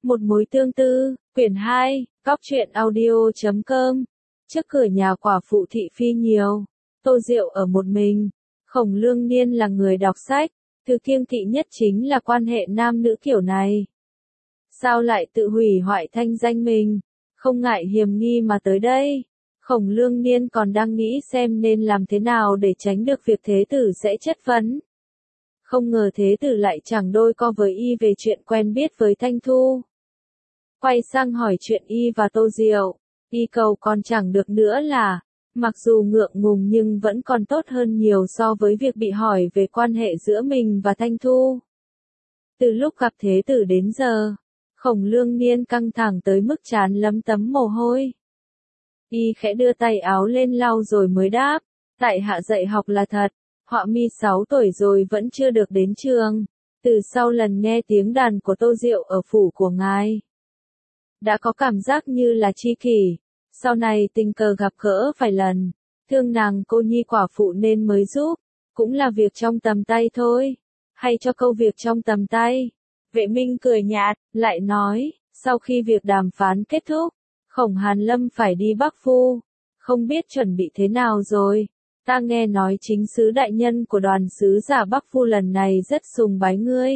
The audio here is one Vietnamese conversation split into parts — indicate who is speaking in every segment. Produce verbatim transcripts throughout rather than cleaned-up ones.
Speaker 1: Một mối tương tư, quyển hai, góc truyện audio chấm com. Trước cửa nhà quả phụ thị phi nhiều, Tô Diệu ở một mình. Khổng Lương Niên là người đọc sách, thứ kiêng kỵ nhất chính là quan hệ nam nữ kiểu này. Sao lại tự hủy hoại thanh danh mình, không ngại hiềm nghi mà tới đây. Khổng Lương Niên còn đang nghĩ xem nên làm thế nào để tránh được việc thế tử sẽ chất vấn. Không ngờ thế tử lại chẳng đôi co với y về chuyện quen biết với Thanh Thu. Quay sang hỏi chuyện y và Tô Diệu, y cầu còn chẳng được nữa là, mặc dù ngượng ngùng nhưng vẫn còn tốt hơn nhiều so với việc bị hỏi về quan hệ giữa mình và Thanh Thu. Từ lúc gặp thế tử đến giờ, Khổng Lương Niên căng thẳng tới mức trán lấm tấm mồ hôi. Y khẽ đưa tay áo lên lau rồi mới đáp, tại hạ dạy học là thật, họa mi sáu tuổi rồi vẫn chưa được đến trường, từ sau lần nghe tiếng đàn của Tô Diệu ở phủ của ngài. Đã có cảm giác như là tri kỷ, sau này tình cờ gặp gỡ vài lần, thương nàng cô nhi quả phụ nên mới giúp, cũng là việc trong tầm tay thôi, hay cho câu việc trong tầm tay. Vệ Minh cười nhạt, lại nói, sau khi việc đàm phán kết thúc, Khổng Hàn Lâm phải đi Bắc Phu, không biết chuẩn bị thế nào rồi. Ta nghe nói chính sứ đại nhân của đoàn sứ giả Bắc Phu lần này rất sùng bái ngươi.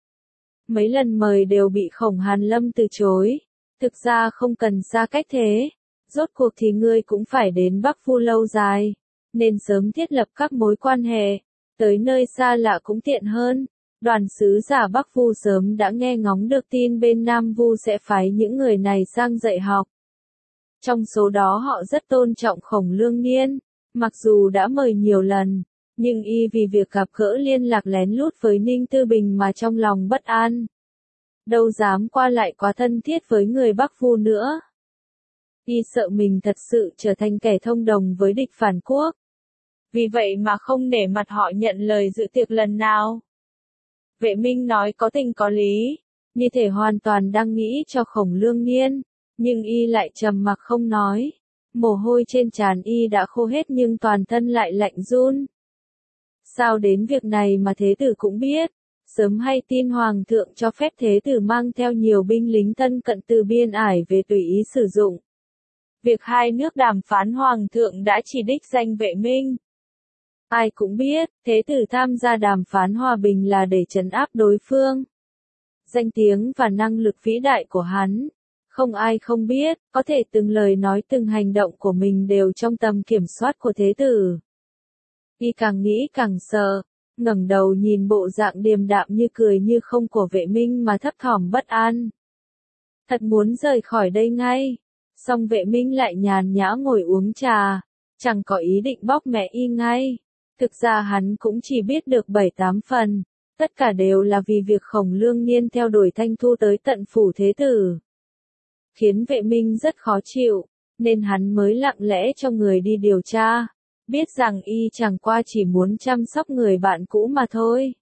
Speaker 1: Mấy lần mời đều bị Khổng Hàn Lâm từ chối. Thực ra không cần xa cách thế, rốt cuộc thì ngươi cũng phải đến Bắc Phu lâu dài, nên sớm thiết lập các mối quan hệ, tới nơi xa lạ cũng tiện hơn. Đoàn sứ giả Bắc Phu sớm đã nghe ngóng được tin bên Nam Vu sẽ phái những người này sang dạy học. Trong số đó họ rất tôn trọng Khổng Lương Niên, mặc dù đã mời nhiều lần, nhưng y vì việc gặp gỡ liên lạc lén lút với Ninh Tư Bình mà trong lòng bất an. Đâu dám qua lại quá thân thiết với người Bắc Phu nữa. Y sợ mình thật sự trở thành kẻ thông đồng với địch phản quốc. Vì vậy mà không nể mặt họ nhận lời dự tiệc lần nào. Vệ Minh nói có tình có lý, như thể hoàn toàn đang nghĩ cho Khổng Lương Niên, nhưng y lại trầm mặc không nói. Mồ hôi trên trán y đã khô hết nhưng toàn thân lại lạnh run. Sao đến việc này mà thế tử cũng biết? Sớm hay tin hoàng thượng cho phép thế tử mang theo nhiều binh lính thân cận từ biên ải về tùy ý sử dụng. Việc hai nước đàm phán hoàng thượng đã chỉ đích danh Vệ Minh. Ai cũng biết, thế tử tham gia đàm phán hòa bình là để trấn áp đối phương. Danh tiếng và năng lực vĩ đại của hắn, không ai không biết, có thể từng lời nói từng hành động của mình đều trong tầm kiểm soát của thế tử. Y càng nghĩ càng sợ, ngẩng đầu nhìn bộ dạng điềm đạm như cười như không của Vệ Minh mà thấp thỏm bất an. Thật muốn rời khỏi đây ngay, song Vệ Minh lại nhàn nhã ngồi uống trà, chẳng có ý định bóc mẹ y ngay. Thực ra hắn cũng chỉ biết được bảy tám phần, tất cả đều là vì việc Khổng Lương Niên theo đuổi Thanh Thu tới tận phủ thế tử. Khiến Vệ Minh rất khó chịu, nên hắn mới lặng lẽ cho người đi điều tra, biết rằng y chẳng qua chỉ muốn chăm sóc người bạn cũ mà thôi.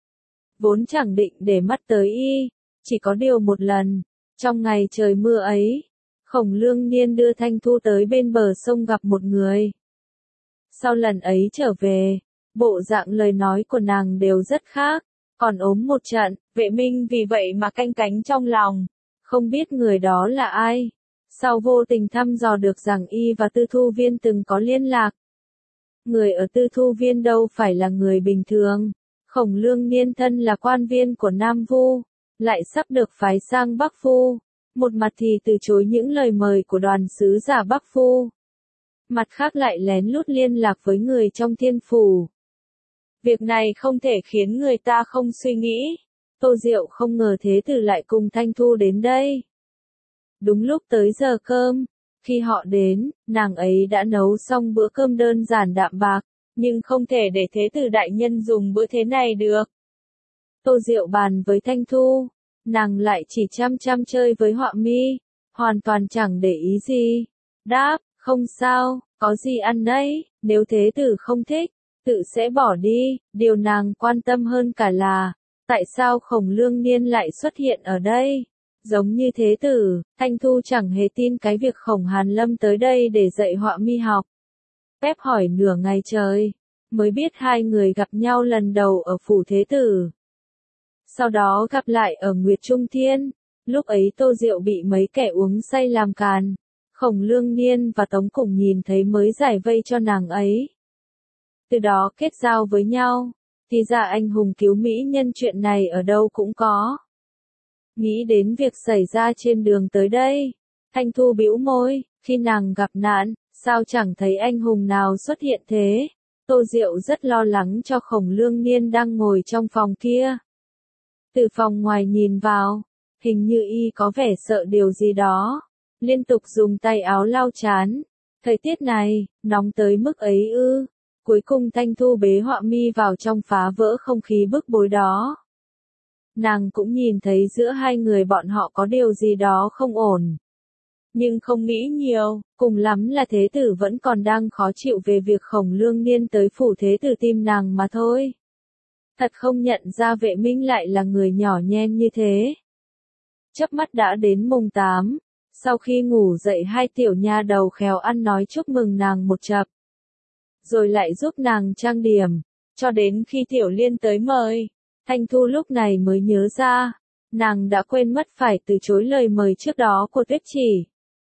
Speaker 1: Vốn chẳng định để mắt tới y, chỉ có điều một lần, trong ngày trời mưa ấy, Khổng Lương Niên đưa Thanh Thu tới bên bờ sông gặp một người. Sau lần ấy trở về, bộ dạng lời nói của nàng đều rất khác, còn ốm một trận, Vệ Minh vì vậy mà canh cánh trong lòng, không biết người đó là ai. Sau vô tình thăm dò được rằng y và Tư Thu Viên từng có liên lạc. Người ở Tư Thu Viên đâu phải là người bình thường, Khổng Lương Niên thân là quan viên của Nam Vu, lại sắp được phái sang Bắc Phu, một mặt thì từ chối những lời mời của đoàn sứ giả Bắc Phu, mặt khác lại lén lút liên lạc với người trong thiên phủ. Việc này không thể khiến người ta không suy nghĩ. Tô Diệu không ngờ thế tử lại cùng Thanh Thu đến đây. Đúng lúc tới giờ cơm, khi họ đến, nàng ấy đã nấu xong bữa cơm đơn giản đạm bạc, nhưng không thể để thế tử đại nhân dùng bữa thế này được. Tô Diệu bàn với Thanh Thu, nàng lại chỉ chăm chăm chơi với họa mi, hoàn toàn chẳng để ý gì. Đáp, không sao, có gì ăn đấy, nếu thế tử không thích, tự sẽ bỏ đi. Điều nàng quan tâm hơn cả là, tại sao Khổng Lương Niên lại xuất hiện ở đây? Giống như thế tử, Thanh Thu chẳng hề tin cái việc Khổng Hàn Lâm tới đây để dạy họa mi học. Phép hỏi nửa ngày trời, mới biết hai người gặp nhau lần đầu ở phủ thế tử. Sau đó gặp lại ở Nguyệt Trung Thiên, Lúc ấy Tô Diệu bị mấy kẻ uống say làm càn. Khổng Lương Niên và Tống Cùng nhìn thấy mới giải vây cho nàng ấy. Từ đó kết giao với nhau. Thì ra anh hùng cứu mỹ nhân chuyện này ở đâu cũng có. Nghĩ đến việc xảy ra trên đường tới đây. Thanh Thu bĩu môi, khi nàng gặp nạn, sao chẳng thấy anh hùng nào xuất hiện thế? Tô Diệu rất lo lắng cho Khổng Lương Niên đang ngồi trong phòng kia. Từ phòng ngoài nhìn vào, hình như y có vẻ sợ điều gì đó. Liên tục dùng tay áo lau chán. Thời tiết này, nóng tới mức ấy ư. Cuối cùng Thanh Thu bế Họa Mi vào trong phá vỡ không khí bức bối đó. Nàng cũng nhìn thấy giữa hai người bọn họ có điều gì đó không ổn. Nhưng không nghĩ nhiều, cùng lắm là thế tử vẫn còn đang khó chịu về việc Khổng Lương Niên tới phủ thế tử tìm nàng mà thôi. Thật không nhận ra Vệ Minh lại là người nhỏ nhen như thế. Chớp mắt đã đến mùng tám, sau khi ngủ dậy hai tiểu nha đầu khéo ăn nói chúc mừng nàng một chập. Rồi lại giúp nàng trang điểm, cho đến khi Tiểu Liên tới mời. Thanh Thu lúc này mới nhớ ra, nàng đã quên mất phải từ chối lời mời trước đó của Tuyết Chỉ.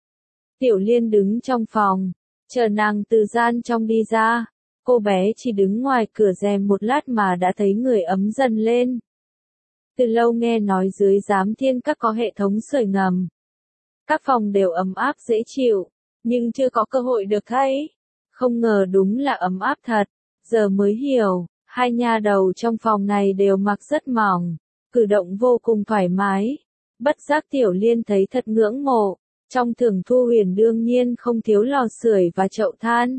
Speaker 1: Tiểu Liên đứng trong phòng, chờ nàng từ gian trong đi ra. Cô bé chỉ đứng ngoài cửa rèm một lát mà đã thấy người ấm dần lên. Từ lâu nghe nói dưới Giám Thiên Các có hệ thống sưởi ngầm. Các phòng đều ấm áp dễ chịu, nhưng chưa có cơ hội được thấy. Không ngờ đúng là ấm áp thật, giờ mới hiểu, hai nha đầu trong phòng này đều mặc rất mỏng, cử động vô cùng thoải mái. Bất giác Tiểu Liên thấy thật ngưỡng mộ, trong Thường Thu Huyền đương nhiên không thiếu lò sưởi và chậu than.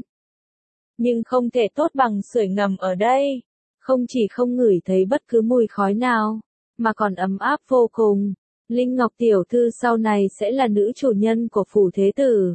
Speaker 1: Nhưng không thể tốt bằng sưởi ngầm ở đây, không chỉ không ngửi thấy bất cứ mùi khói nào, mà còn ấm áp vô cùng. Linh Ngọc tiểu thư sau này sẽ là nữ chủ nhân của phủ thế tử.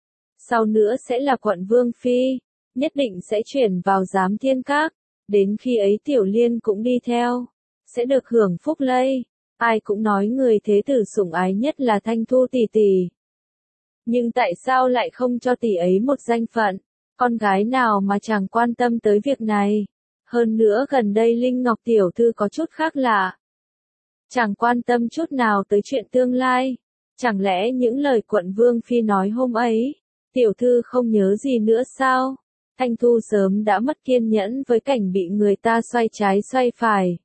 Speaker 1: Sau nữa sẽ là quận vương phi, nhất định sẽ chuyển vào Giám Thiên Các, đến khi ấy Tiểu Liên cũng đi theo, sẽ được hưởng phúc lây. Ai cũng nói người thế tử sủng ái nhất là Thanh Thu tỷ tỷ. Nhưng tại sao lại không cho tỷ ấy một danh phận? Con gái nào mà chẳng quan tâm tới việc này? Hơn nữa gần đây Linh Ngọc tiểu thư có chút khác lạ. Chẳng quan tâm chút nào tới chuyện tương lai. Chẳng lẽ những lời quận vương phi nói hôm ấy, tiểu thư không nhớ gì nữa sao? Thanh Thu sớm đã mất kiên nhẫn với cảnh bị người ta xoay trái xoay phải.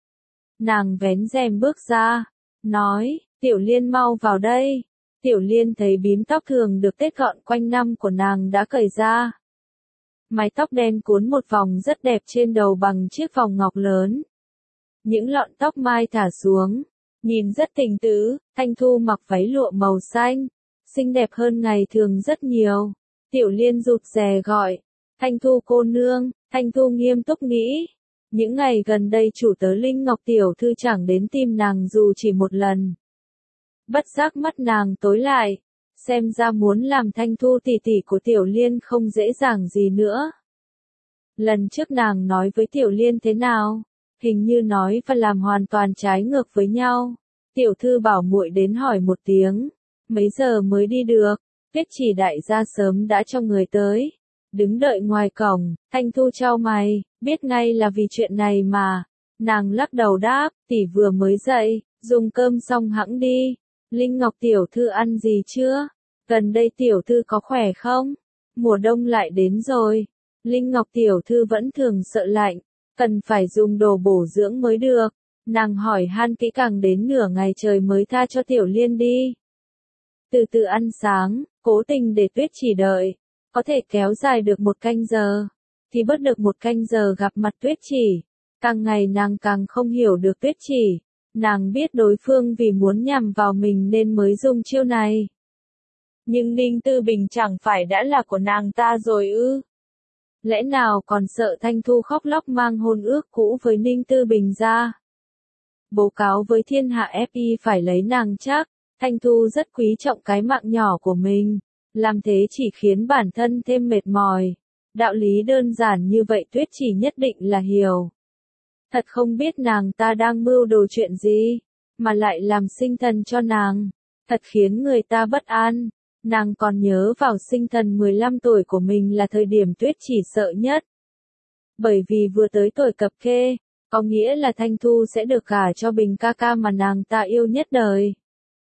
Speaker 1: Nàng vén rèm bước ra, nói, Tiểu Liên mau vào đây. Tiểu Liên thấy bím tóc thường được tết gọn quanh năm của nàng đã cởi ra. Mái tóc đen cuốn một vòng rất đẹp trên đầu bằng chiếc vòng ngọc lớn. Những lọn tóc mai thả xuống, nhìn rất tình tứ. Thanh Thu mặc váy lụa màu xanh, xinh đẹp hơn ngày thường rất nhiều. Tiểu Liên rụt rè gọi, Thanh Thu cô nương. Thanh Thu nghiêm túc nghĩ, những ngày gần đây chủ tớ Linh Ngọc tiểu thư chẳng đến tìm nàng dù chỉ một lần. Bất giác mắt nàng tối lại, xem ra muốn làm Thanh Thu tỷ tỷ của Tiểu Liên không dễ dàng gì nữa. Lần trước nàng nói với Tiểu Liên thế nào? Hình như nói và làm hoàn toàn trái ngược với nhau. Tiểu thư bảo muội đến hỏi một tiếng, mấy giờ mới đi được? Tuyết Chỉ đại gia sớm đã cho người tới, đứng đợi ngoài cổng. Thanh Thu chau mày, biết ngay là vì chuyện này mà. Nàng lắc đầu đáp, tỷ vừa mới dậy, dùng cơm xong hẵng đi. Linh Ngọc tiểu thư ăn gì chưa? Gần đây tiểu thư có khỏe không? Mùa đông lại đến rồi. Linh Ngọc tiểu thư vẫn thường sợ lạnh, cần phải dùng đồ bổ dưỡng mới được. Nàng hỏi han kỹ càng đến nửa ngày trời mới tha cho Tiểu Liên đi. Từ từ ăn sáng, cố tình để Tuyết Chỉ đợi, có thể kéo dài được một canh giờ, thì bớt được một canh giờ gặp mặt Tuyết Chỉ. Càng ngày nàng càng không hiểu được Tuyết Chỉ. Nàng biết đối phương vì muốn nhằm vào mình nên mới dùng chiêu này. Nhưng Ninh Tư Bình chẳng phải đã là của nàng ta rồi ư? Lẽ nào còn sợ Thanh Thu khóc lóc mang hôn ước cũ với Ninh Tư Bình ra? Bố cáo với thiên hạ ép y phải lấy nàng chắc. Thanh Thu rất quý trọng cái mạng nhỏ của mình. Làm thế chỉ khiến bản thân thêm mệt mỏi. Đạo lý đơn giản như vậy Tuyết Chỉ nhất định là hiểu. Thật không biết nàng ta đang mưu đồ chuyện gì, mà lại làm sinh thần cho nàng. Thật khiến người ta bất an. Nàng còn nhớ vào sinh thần mười lăm tuổi của mình là thời điểm Tuyết Chỉ sợ nhất. Bởi vì vừa tới tuổi cập kê, có nghĩa là Thanh Thu sẽ được gả cho Bình ca ca mà nàng ta yêu nhất đời.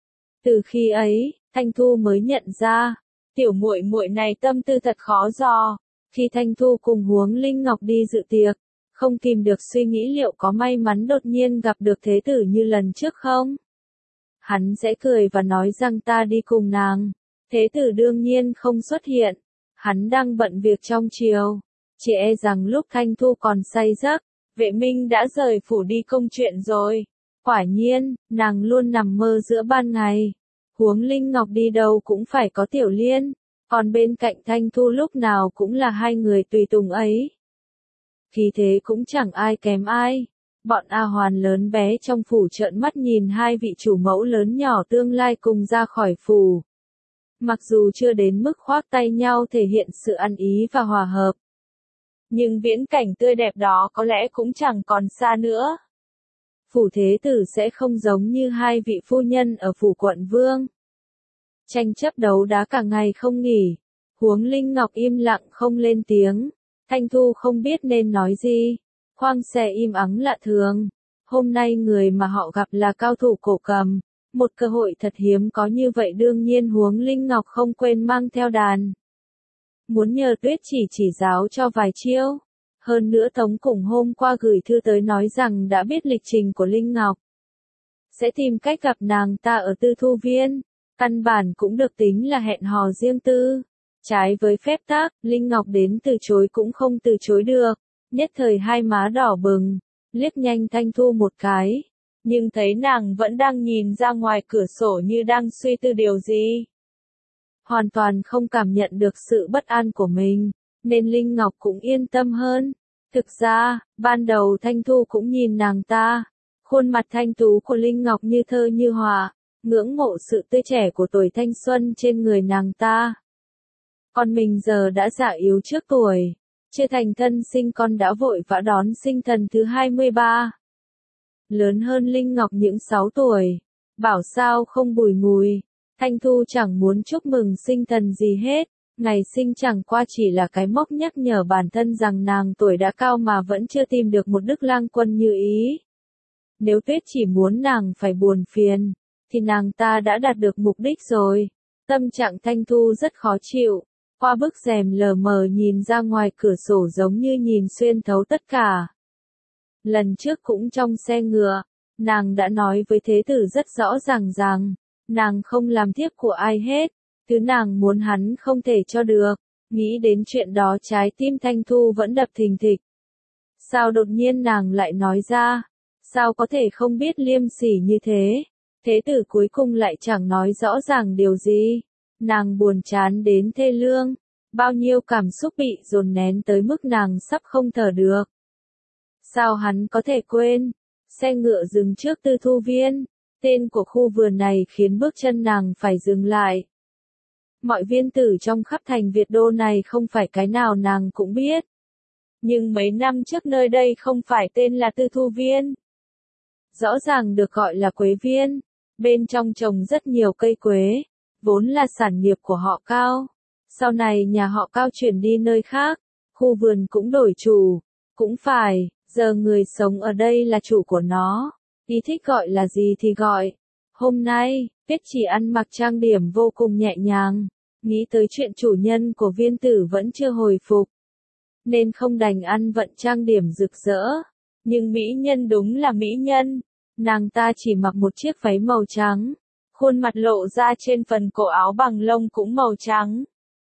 Speaker 1: Từ khi ấy, Thanh Thu mới nhận ra, tiểu muội muội này tâm tư thật khó dò. Khi Thanh Thu cùng Huống Linh Ngọc đi dự tiệc, không kìm được suy nghĩ liệu có may mắn đột nhiên gặp được thế tử như lần trước không? Hắn sẽ cười và nói rằng ta đi cùng nàng. Thế tử đương nhiên không xuất hiện. Hắn đang bận việc trong triều. Chỉ e rằng lúc Thanh Thu còn say giấc, Vệ Minh đã rời phủ đi công chuyện rồi. Quả nhiên, nàng luôn nằm mơ giữa ban ngày. Huống Linh Ngọc đi đâu cũng phải có Tiểu Liên, còn bên cạnh Thanh Thu lúc nào cũng là hai người tùy tùng ấy. Khí thế cũng chẳng ai kém ai. Bọn A Hoàn lớn bé trong phủ trợn mắt nhìn hai vị chủ mẫu lớn nhỏ tương lai cùng ra khỏi phủ. Mặc dù chưa đến mức khoác tay nhau thể hiện sự ăn ý và hòa hợp, nhưng viễn cảnh tươi đẹp đó có lẽ cũng chẳng còn xa nữa. Phủ thế tử sẽ không giống như hai vị phu nhân ở phủ quận vương. Tranh chấp đấu đá cả ngày không nghỉ. Huống Linh Ngọc im lặng không lên tiếng. Thanh Thu không biết nên nói gì. Khoang xe im ắng lạ thường. Hôm nay người mà họ gặp là cao thủ cổ cầm. Một cơ hội thật hiếm có như vậy, đương nhiên Huống Linh Ngọc không quên mang theo đàn. Muốn nhờ Tuyết chỉ chỉ giáo cho vài chiêu. Hơn nữa Tống Cùng hôm qua gửi thư tới nói rằng đã biết lịch trình của Linh Ngọc. Sẽ tìm cách gặp nàng ta ở Tư Thu Viên. Căn bản cũng được tính là hẹn hò riêng tư. Trái với phép tắc, Linh Ngọc đến từ chối cũng không từ chối được. Nhất thời hai má đỏ bừng, liếc nhanh Thanh Thu một cái. Nhưng thấy nàng vẫn đang nhìn ra ngoài cửa sổ như đang suy tư điều gì. Hoàn toàn không cảm nhận được sự bất an của mình, nên Linh Ngọc cũng yên tâm hơn. Thực ra, ban đầu Thanh Thu cũng nhìn nàng ta. Khuôn mặt thanh tú của Linh Ngọc như thơ như họa, ngưỡng mộ sự tươi trẻ của tuổi thanh xuân trên người nàng ta. Còn mình giờ đã già yếu trước tuổi, chưa thành thân sinh con đã vội vã đón sinh thần thứ hai mươi ba. Lớn hơn Linh Ngọc những sáu tuổi, bảo sao không bùi ngùi. Thanh Thu chẳng muốn chúc mừng sinh thần gì hết, ngày sinh chẳng qua chỉ là cái mốc nhắc nhở bản thân rằng nàng tuổi đã cao mà vẫn chưa tìm được một đức lang quân như ý. Nếu Tuyết chỉ muốn nàng phải buồn phiền, thì nàng ta đã đạt được mục đích rồi. Tâm trạng Thanh Thu rất khó chịu, qua bức rèm lờ mờ nhìn ra ngoài cửa sổ giống như nhìn xuyên thấu tất cả. Lần trước cũng trong xe ngựa, nàng đã nói với thế tử rất rõ ràng rằng, nàng không làm thiếp của ai hết, thứ nàng muốn hắn không thể cho được. Nghĩ đến chuyện đó trái tim Thanh Thu vẫn đập thình thịch. Sao đột nhiên nàng lại nói ra? Sao có thể không biết liêm sỉ như thế? Thế tử cuối cùng lại chẳng nói rõ ràng điều gì. Nàng buồn chán đến thê lương. Bao nhiêu cảm xúc bị dồn nén tới mức nàng sắp không thở được. Sao hắn có thể quên? Xe ngựa dừng trước Tư Thu Viên. Tên của khu vườn này khiến bước chân nàng phải dừng lại. Mọi viên tử trong khắp thành Việt Đô này không phải cái nào nàng cũng biết. Nhưng mấy năm trước nơi đây không phải tên là Tư Thu Viên. Rõ ràng được gọi là Quế Viên. Bên trong trồng rất nhiều cây quế, vốn là sản nghiệp của họ Cao. Sau này nhà họ Cao chuyển đi nơi khác, khu vườn cũng đổi chủ. Cũng phải, giờ người sống ở đây là chủ của nó. Ý thích gọi là gì thì gọi. Hôm nay, Tuyết chỉ ăn mặc trang điểm vô cùng nhẹ nhàng. Nghĩ tới chuyện chủ nhân của viên tử vẫn chưa hồi phục, nên không đành ăn vận trang điểm rực rỡ. Nhưng mỹ nhân đúng là mỹ nhân. Nàng ta chỉ mặc một chiếc váy màu trắng. Khuôn mặt lộ ra trên phần cổ áo bằng lông cũng màu trắng.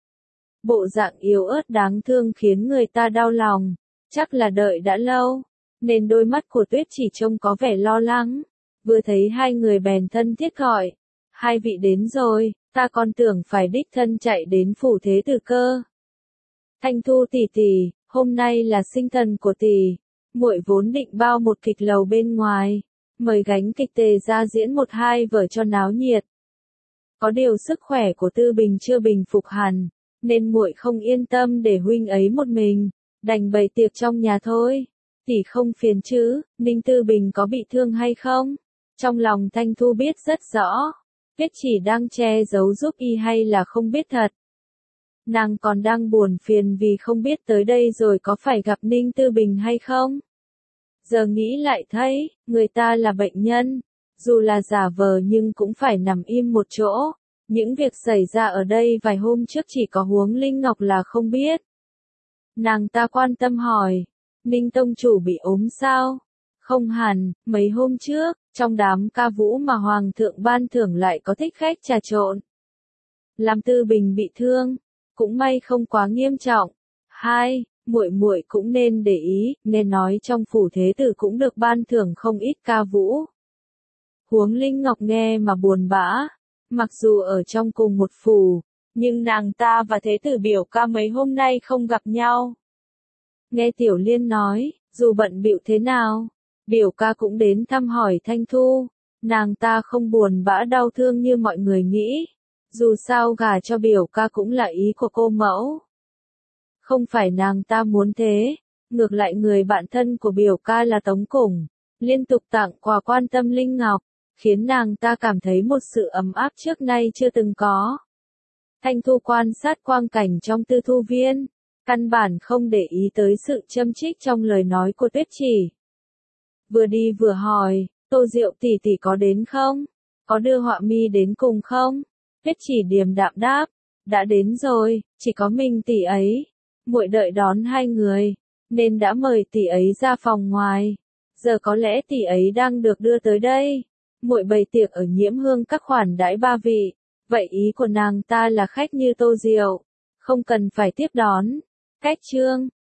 Speaker 1: Bộ dạng yếu ớt đáng thương khiến người ta đau lòng. Chắc là đợi đã lâu, nên đôi mắt của Tuyết chỉ trông có vẻ lo lắng. Vừa thấy hai người bèn thân thiết gọi. Hai vị đến rồi, ta còn tưởng phải đích thân chạy đến phủ thế tử cơ. Thanh Thu tỷ tỷ, hôm nay là sinh thần của tỷ. Muội vốn định bao một kịch lầu bên ngoài, mời gánh kịch tề ra diễn một hai vở cho náo nhiệt. Có điều sức khỏe của Tư Bình chưa bình phục hẳn, nên muội không yên tâm để huynh ấy một mình, đành bày tiệc trong nhà thôi. Tỷ không phiền chứ? Ninh Tư Bình có bị thương hay không? Trong lòng Thanh Thu biết rất rõ. Tuyết chỉ đang che giấu giúp y hay là không biết thật. Nàng còn đang buồn phiền vì không biết tới đây rồi có phải gặp Ninh Tư Bình hay không. Giờ nghĩ lại thấy, người ta là bệnh nhân, dù là giả vờ nhưng cũng phải nằm im một chỗ. Những việc xảy ra ở đây vài hôm trước chỉ có Huống Linh Ngọc là không biết. Nàng ta quan tâm hỏi, Ninh tông chủ bị ốm sao? Không hẳn, mấy hôm trước, trong đám ca vũ mà Hoàng thượng ban thưởng lại có thích khách trà trộn. Làm Tư Bình bị thương, cũng may không quá nghiêm trọng. Hai, muội muội cũng nên để ý, nên nói trong phủ thế tử cũng được ban thưởng không ít ca vũ. Huống Linh Ngọc nghe mà buồn bã, mặc dù ở trong cùng một phủ, nhưng nàng ta và thế tử biểu ca mấy hôm nay không gặp nhau. Nghe Tiểu Liên nói, dù bận bịu thế nào, biểu ca cũng đến thăm hỏi Thanh Thu, nàng ta không buồn bã đau thương như mọi người nghĩ, dù sao gả cho biểu ca cũng là ý của cô mẫu. Không phải nàng ta muốn thế, ngược lại người bạn thân của biểu ca là Tống Củng, liên tục tặng quà quan tâm Linh Ngọc, khiến nàng ta cảm thấy một sự ấm áp trước nay chưa từng có. Thanh Thu quan sát quang cảnh trong Tư Thu Viên, căn bản không để ý tới sự châm chích trong lời nói của Tuyết Chỉ. Vừa đi vừa hỏi, Tô Diệu tỷ tỷ có đến không? Có đưa Họa Mi đến cùng không? Tuyết Chỉ điềm đạm đáp, đã đến rồi, chỉ có mình tỷ ấy. Muội đợi đón hai người, nên đã mời tỷ ấy ra phòng ngoài. Giờ có lẽ tỷ ấy đang được đưa tới đây. Muội bày tiệc ở Nhiễm Hương các khoản đãi ba vị, vậy ý của nàng ta là khách như Tô Diệu, không cần phải tiếp đón. Cách chương